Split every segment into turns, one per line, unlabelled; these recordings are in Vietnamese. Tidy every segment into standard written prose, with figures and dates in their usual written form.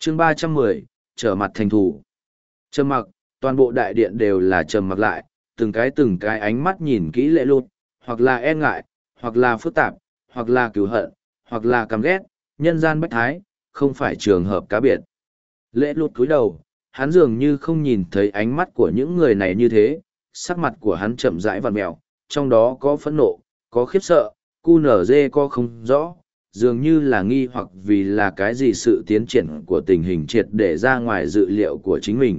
chương 310, trở mặt thành thủ. Trầm mặc, toàn bộ đại điện đều là trầm mặc lại, từng cái ánh mắt nhìn kỹ Lệ Lụt, hoặc là e ngại, hoặc là phức tạp, hoặc là cừu hận, hoặc là căm ghét, nhân gian bách thái, không phải trường hợp cá biệt. Lệ Lụt cúi đầu, hắn dường như không nhìn thấy ánh mắt của những người này như thế, sắc mặt của hắn chậm rãi vặn mèo, trong đó có phẫn nộ, có khiếp sợ, QNZ có không rõ, dường như là nghi hoặc vì là cái gì sự tiến triển của tình hình triệt để ra ngoài dự liệu của chính mình.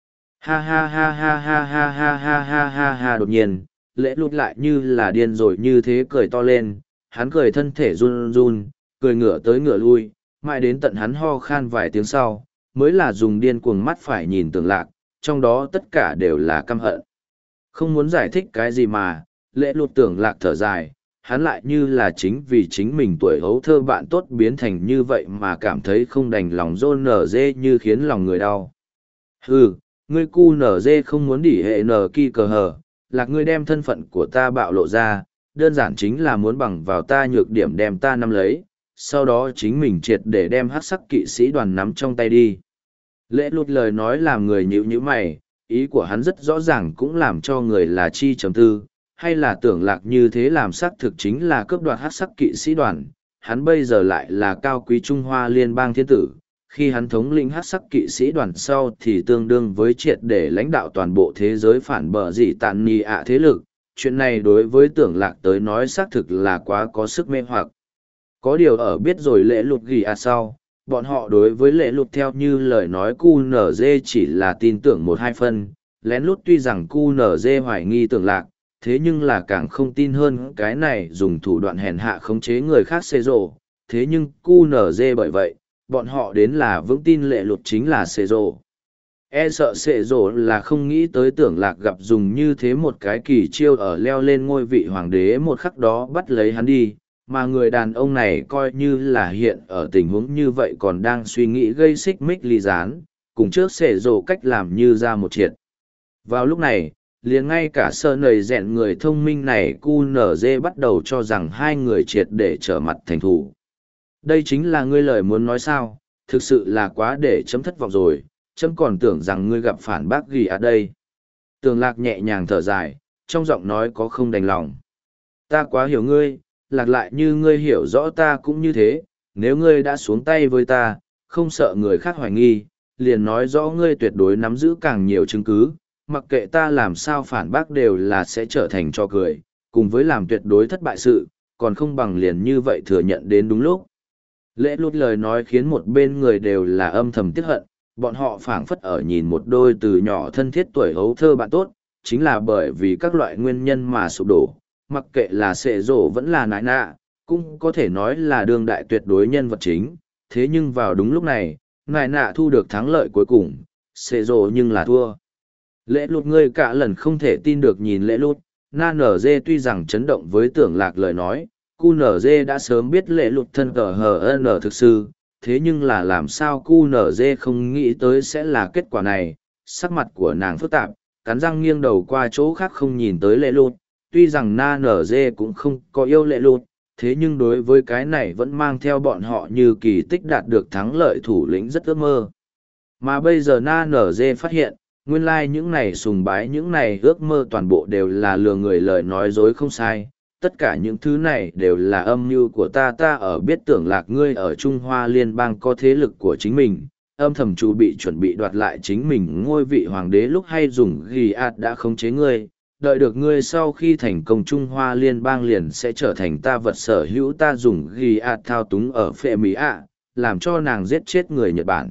Ha ha ha ha ha ha ha ha ha ha ha, đột nhiên, Lệ Lụt lại như là điên rồi như thế cười to lên, hắn cười thân thể run run, cười ngửa tới ngửa lui, mãi đến tận hắn ho khan vài tiếng sau, mới là dùng điên cuồng mắt phải nhìn Tưởng Lạc, trong đó tất cả đều là căm hận. Không muốn giải thích cái gì mà, Lệ Lụt Tưởng Lạc thở dài, hắn lại như là chính vì chính mình tuổi hấu thơ bạn tốt biến thành như vậy mà cảm thấy không đành lòng rôn nở dê như khiến lòng người đau. Hừ, ngươi cu nở dê không muốn đỉ hệ nở kỳ cờ hờ, Lạc ngươi đem thân phận của ta bạo lộ ra, đơn giản chính là muốn bằng vào ta nhược điểm đem ta nắm lấy, sau đó chính mình triệt để đem hắc sắc kỵ sĩ đoàn nắm trong tay đi. Lệ Lụt lời nói làm người nhíu nhíu mày, ý của hắn rất rõ ràng cũng làm cho người là chi chấm tư, hay là Tưởng Lạc như thế làm xác thực chính là cướp đoạt hắc sắc kỵ sĩ đoàn, hắn bây giờ lại là cao quý Trung Hoa liên bang thiên tử, khi hắn thống lĩnh hắc sắc kỵ sĩ đoàn sau thì tương đương với triệt để lãnh đạo toàn bộ thế giới phản bờ dị tàn nì ạ thế lực, chuyện này đối với Tưởng Lạc tới nói xác thực là quá có sức mê hoặc. Có điều ở biết rồi Lệ Lụt ghi sau, bọn họ đối với Lệ Lụt theo như lời nói QNZ chỉ là tin tưởng một hai phân, lén lút tuy rằng QNZ hoài nghi Tưởng Lạc, thế nhưng là càng không tin hơn cái này dùng thủ đoạn hèn hạ khống chế người khác xê rộ, thế nhưng QNZ bởi vậy, bọn họ đến là vững tin Lệ Lụt chính là xê rộ. E sợ xê rộ là không nghĩ tới Tưởng Lạc gặp dùng như thế một cái kỳ chiêu ở leo lên ngôi vị hoàng đế một khắc đó bắt lấy hắn đi, mà người đàn ông này coi như là hiện ở tình huống như vậy còn đang suy nghĩ gây xích mích ly gián, cùng trước xệ rộ cách làm như ra một triệt. Vào lúc này, liền ngay cả sơ nầy rèn người thông minh này QNZ bắt đầu cho rằng hai người triệt để trở mặt thành thủ. Đây chính là ngươi lời muốn nói sao, thực sự là quá để chấm thất vọng rồi, chấm còn tưởng rằng ngươi gặp phản bác gì ở đây. Tường Lạc nhẹ nhàng thở dài, trong giọng nói có không đành lòng. Ta quá hiểu ngươi, Lạc lại như ngươi hiểu rõ ta cũng như thế, nếu ngươi đã xuống tay với ta, không sợ người khác hoài nghi, liền nói rõ ngươi tuyệt đối nắm giữ càng nhiều chứng cứ, mặc kệ ta làm sao phản bác đều là sẽ trở thành trò cười, cùng với làm tuyệt đối thất bại sự, còn không bằng liền như vậy thừa nhận đến đúng lúc. Lệ Lụt lời nói khiến một bên người đều là âm thầm tiếc hận, bọn họ phảng phất ở nhìn một đôi từ nhỏ thân thiết tuổi hấu thơ bạn tốt, chính là bởi vì các loại nguyên nhân mà sụp đổ, mặc kệ là sệ rổ vẫn là nại nạ, cũng có thể nói là đương đại tuyệt đối nhân vật chính, thế nhưng vào đúng lúc này, nại nạ thu được thắng lợi cuối cùng, sệ rổ nhưng là thua. Lệ Lụt ngươi cả lần không thể tin được nhìn Lệ Lụt, na nở dê tuy rằng chấn động với Tưởng Lạc lời nói, QNZ đã sớm biết Lệ Lụt thân cờ HN thực sự, thế nhưng là làm sao QNZ không nghĩ tới sẽ là kết quả này, sắc mặt của nàng phức tạp, cắn răng nghiêng đầu qua chỗ khác không nhìn tới Lệ Lụt, tuy rằng na nở dê cũng không có yêu Lệ Lụt, thế nhưng đối với cái này vẫn mang theo bọn họ như kỳ tích đạt được thắng lợi thủ lĩnh rất ước mơ. Mà bây giờ na nở dê phát hiện, nguyên lai những này sùng bái những này ước mơ toàn bộ đều là lừa người lời nói dối không sai, tất cả những thứ này đều là âm mưu của ta ở biết Tưởng Lạc ngươi ở Trung Hoa Liên bang có thế lực của chính mình, âm thầm chuẩn bị đoạt lại chính mình ngôi vị hoàng đế lúc hay dùng ghi ạt đã khống chế ngươi, đợi được ngươi sau khi thành công Trung Hoa Liên bang liền sẽ trở thành ta vật sở hữu ta dùng ghi ạt thao túng ở phệ Mỹ ạ, làm cho nàng giết chết người Nhật Bản.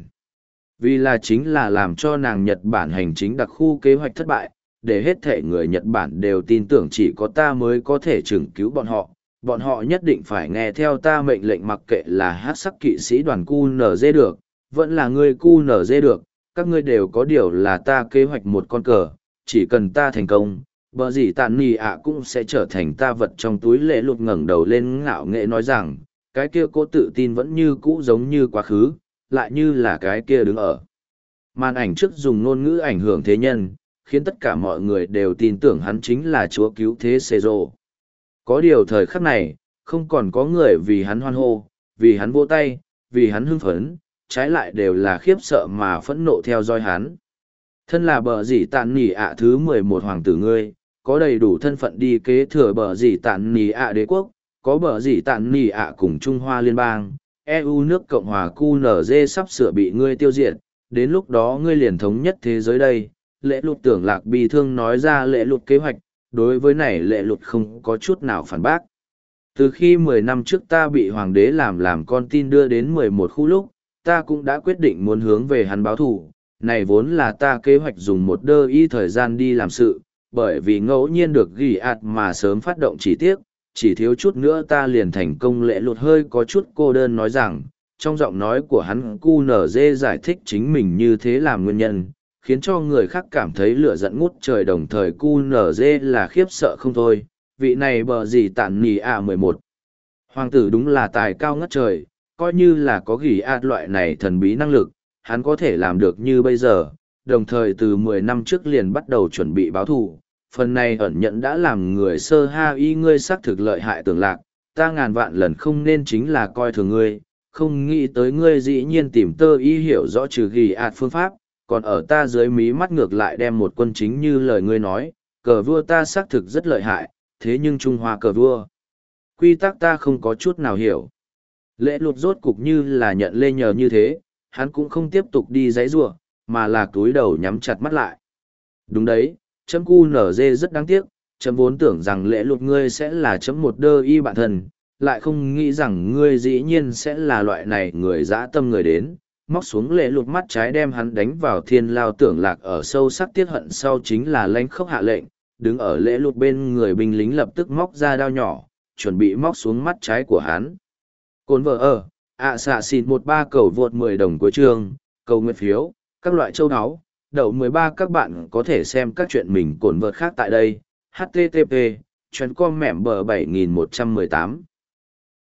Vì là chính là làm cho nàng Nhật Bản hành chính đặc khu kế hoạch thất bại, để hết thể người Nhật Bản đều tin tưởng chỉ có ta mới có thể trừng cứu bọn họ nhất định phải nghe theo ta mệnh lệnh mặc kệ là hát sắc kỵ sĩ đoàn QNZ được, vẫn là ngươi QNZ được, các ngươi đều có điều là ta kế hoạch một con cờ, chỉ cần ta thành công, bờ gì tàn nì ạ cũng sẽ trở thành ta vật trong túi. Lệ Lụt ngẩng đầu lên ngạo nghệ nói rằng, cái kia cô tự tin vẫn như cũ giống như quá khứ, lại như là cái kia đứng ở màn ảnh trước dùng ngôn ngữ ảnh hưởng thế nhân, khiến tất cả mọi người đều tin tưởng hắn chính là chúa cứu thế Cezro. Có điều thời khắc này, không còn có người vì hắn hoan hô, vì hắn vỗ tay, vì hắn hưng phấn, trái lại đều là khiếp sợ mà phẫn nộ theo dõi hắn. Thân là bờ dì tàn nỉ ạ thứ 11 hoàng tử ngươi, có đầy đủ thân phận đi kế thừa bờ dì tàn nỉ ạ đế quốc, có bờ dì tàn nỉ ạ cùng Trung Hoa Liên bang, EU nước Cộng hòa QNZ sắp sửa bị ngươi tiêu diệt, đến lúc đó ngươi liền thống nhất thế giới đây. Lễ Lụt Tưởng Lạc bi thương nói ra Lễ Lụt kế hoạch, đối với này Lễ Lụt không có chút nào phản bác. Từ khi 10 năm trước ta bị hoàng đế làm con tin đưa đến 11 khu lúc, ta cũng đã quyết định muốn hướng về hắn báo thù. Này vốn là ta kế hoạch dùng một đơ y thời gian đi làm sự, bởi vì ngẫu nhiên được ghi ạt mà sớm phát động chỉ tiếc, chỉ thiếu chút nữa ta liền thành công. Lễ Lụt hơi có chút cô đơn nói rằng, trong giọng nói của hắn QNZ giải thích chính mình như thế làm nguyên nhân, khiến cho người khác cảm thấy lửa giận ngút trời, đồng thời QNZ là khiếp sợ không thôi. Vị này bờ gì tản nỉ ạ 11. Hoàng tử đúng là tài cao ngất trời, coi như là có ghi ạt loại này thần bí năng lực, hắn có thể làm được như bây giờ, đồng thời từ 10 năm trước liền bắt đầu chuẩn bị báo thù. Phần này ẩn nhận đã làm người sơ ha y ngươi xác thực lợi hại Tưởng Lạc, ta ngàn vạn lần không nên chính là coi thường ngươi, không nghĩ tới ngươi dĩ nhiên tìm tơ y hiểu rõ trừ ghi ạt phương pháp, còn ở ta dưới mí mắt ngược lại đem một quân chính như lời ngươi nói, cờ vua ta xác thực rất lợi hại, thế nhưng Trung Hoa cờ vua, quy tắc ta không có chút nào hiểu. Lễ Lụt rốt cục như là nhận lê nhờ như thế, hắn cũng không tiếp tục đi giãy giụa, mà là túi đầu nhắm chặt mắt lại. Đúng đấy, chấm QNZ rất đáng tiếc, chấm vốn tưởng rằng Lễ Lụt ngươi sẽ là chấm một đơ y bạn thân, lại không nghĩ rằng ngươi dĩ nhiên sẽ là loại này người dã tâm người đến. Móc xuống Lễ Lụt mắt trái đem hắn đánh vào thiên lao. Tưởng Lạc ở sâu sắc tiếc hận sau chính là lãnh khốc hạ lệnh, đứng ở Lễ Lụt bên người binh lính lập tức móc ra đao nhỏ, chuẩn bị móc xuống mắt trái của hắn. Cồn vợ ở, xạ xịn 13 cầu vượt 10 đồng cuối chương, cầu nguyện phiếu, các loại châu áo, đậu 13 các bạn có thể xem các chuyện mình cồn vợt khác tại đây. HTTP, chuyến com mẻm bờ 7118.